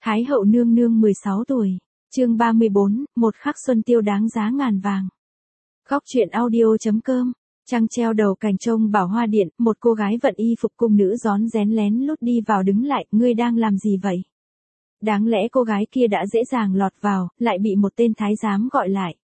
Thái hậu nương nương 16 tuổi, chương 34, một khắc xuân tiêu đáng giá ngàn vàng. Góc truyện audio.com, trăng treo đầu cành trông bảo hoa điện, một cô gái vận y phục cung nữ rón rén lén lút đi vào đứng lại, ngươi đang làm gì vậy? Đáng lẽ cô gái kia đã dễ dàng lọt vào, lại bị một tên thái giám gọi lại.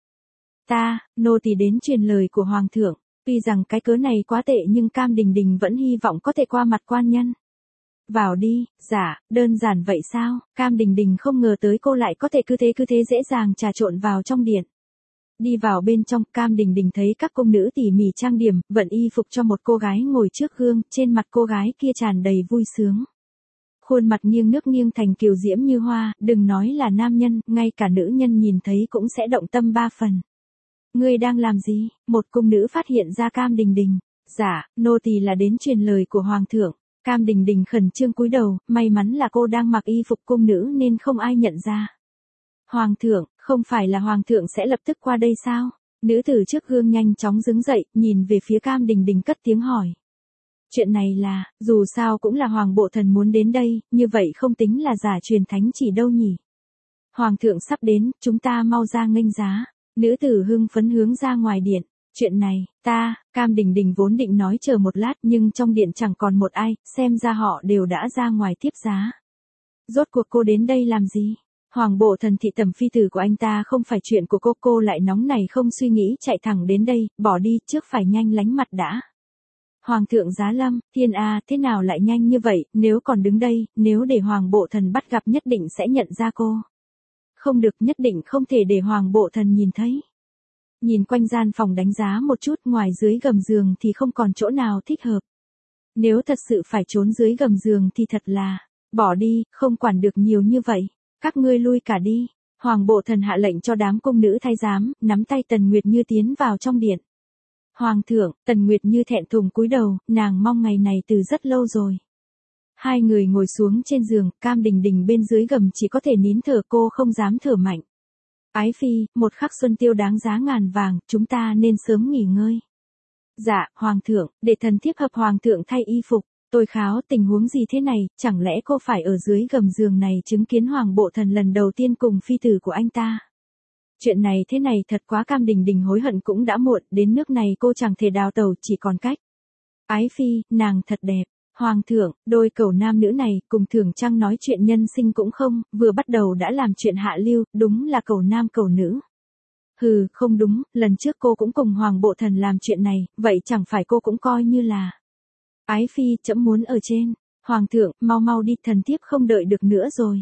Nô tỳ đến truyền lời của hoàng thượng, tuy rằng cái cớ này quá tệ nhưng Cam Đình Đình vẫn hy vọng có thể qua mặt quan nhân. Vào đi. Dạ, đơn giản vậy sao? Cam Đình Đình không ngờ tới cô lại có thể cứ thế dễ dàng trà trộn vào trong điện. Đi vào bên trong, Cam Đình Đình thấy các cung nữ tỉ mỉ trang điểm, vận y phục cho một cô gái ngồi trước gương, trên mặt cô gái kia tràn đầy vui sướng. Khuôn mặt nghiêng nước nghiêng thành kiều diễm như hoa, đừng nói là nam nhân, ngay cả nữ nhân nhìn thấy cũng sẽ động tâm ba phần. Ngươi đang làm gì? Một cung nữ phát hiện ra Cam Đình Đình. Dạ, nô tỳ là đến truyền lời của hoàng thượng. Cam Đình Đình khẩn trương cúi đầu, may mắn là cô đang mặc y phục cung nữ nên không ai nhận ra. Hoàng thượng, không phải là hoàng thượng sẽ lập tức qua đây sao? Nữ tử trước gương nhanh chóng đứng dậy, nhìn về phía Cam Đình Đình cất tiếng hỏi. Chuyện này là, dù sao cũng là hoàng bộ thần muốn đến đây, như vậy không tính là giả truyền thánh chỉ đâu nhỉ? Hoàng thượng sắp đến, chúng ta mau ra nghênh giá. Nữ tử hưng phấn hướng ra ngoài điện. Chuyện này, Cam Đình Đình vốn định nói chờ một lát nhưng trong điện chẳng còn một ai, xem ra họ đều đã ra ngoài tiếp giá. Rốt cuộc cô đến đây làm gì? Hoàng bộ thần thị tẩm phi tử của anh ta không phải chuyện của cô lại nóng này không suy nghĩ chạy thẳng đến đây, bỏ đi trước phải nhanh lánh mặt đã. Hoàng thượng giá lâm, thiên thế nào lại nhanh như vậy, nếu còn đứng đây, nếu để hoàng bộ thần bắt gặp nhất định sẽ nhận ra cô. Không được, nhất định không thể để hoàng bộ thần nhìn thấy. Nhìn quanh gian phòng đánh giá một chút, ngoài dưới gầm giường thì không còn chỗ nào thích hợp. Nếu thật sự phải trốn dưới gầm giường thì thật là, bỏ đi, không quản được nhiều như vậy. Các ngươi lui cả đi. Hoàng bộ thần hạ lệnh cho đám cung nữ thái giám, nắm tay Tần Nguyệt Như tiến vào trong điện. Hoàng thượng, Tần Nguyệt Như thẹn thùng cúi đầu, nàng mong ngày này từ rất lâu rồi. Hai người ngồi xuống trên giường, Cam Đình Đình bên dưới gầm chỉ có thể nín thở, cô không dám thở mạnh. Ái phi, một khắc xuân tiêu đáng giá ngàn vàng, chúng ta nên sớm nghỉ ngơi. Dạ, hoàng thượng, để thần thiếp hợp hoàng thượng thay y phục. Tôi kháo, tình huống gì thế này, chẳng lẽ cô phải ở dưới gầm giường này chứng kiến hoàng bộ thần lần đầu tiên cùng phi tử của anh ta? Chuyện này thế này thật quá. Cam Đình Đình hối hận cũng đã muộn, đến nước này cô chẳng thể đào tẩu, chỉ còn cách. Ái phi, nàng thật đẹp. Hoàng thượng, đôi cẩu nam nữ này, cùng Thường Trăng nói chuyện nhân sinh cũng không, vừa bắt đầu đã làm chuyện hạ lưu, đúng là cẩu nam cẩu nữ. Hừ, không đúng, lần trước cô cũng cùng hoàng bộ thần làm chuyện này, vậy chẳng phải cô cũng coi như là. Ái phi, trẫm muốn ở trên. Hoàng thượng, mau đi, thần thiếp không đợi được nữa rồi.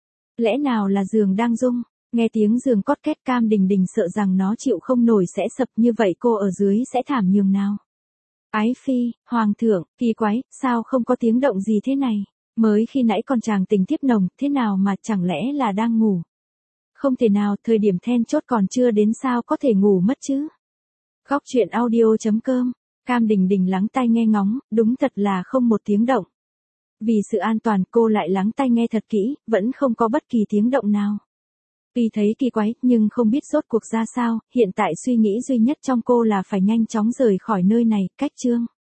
Lẽ nào là giường đang rung? Nghe tiếng giường cót két, Cam Đình Đình sợ rằng nó chịu không nổi sẽ sập, như vậy cô ở dưới sẽ thảm nhường nào. Ái phi, hoàng thượng, kỳ quái, sao không có tiếng động gì thế này? Mới khi nãy còn chàng tình thiếp nồng, thế nào mà chẳng lẽ là đang ngủ? Không thể nào, thời điểm then chốt còn chưa đến sao có thể ngủ mất chứ? Góc truyện audio.com, Cam Đình Đình lắng tai nghe ngóng, đúng thật là không một tiếng động. Vì sự an toàn cô lại lắng tai nghe thật kỹ, vẫn không có bất kỳ tiếng động nào. Tuy thấy kỳ quái, nhưng không biết rốt cuộc ra sao, hiện tại suy nghĩ duy nhất trong cô là phải nhanh chóng rời khỏi nơi này, cách chương.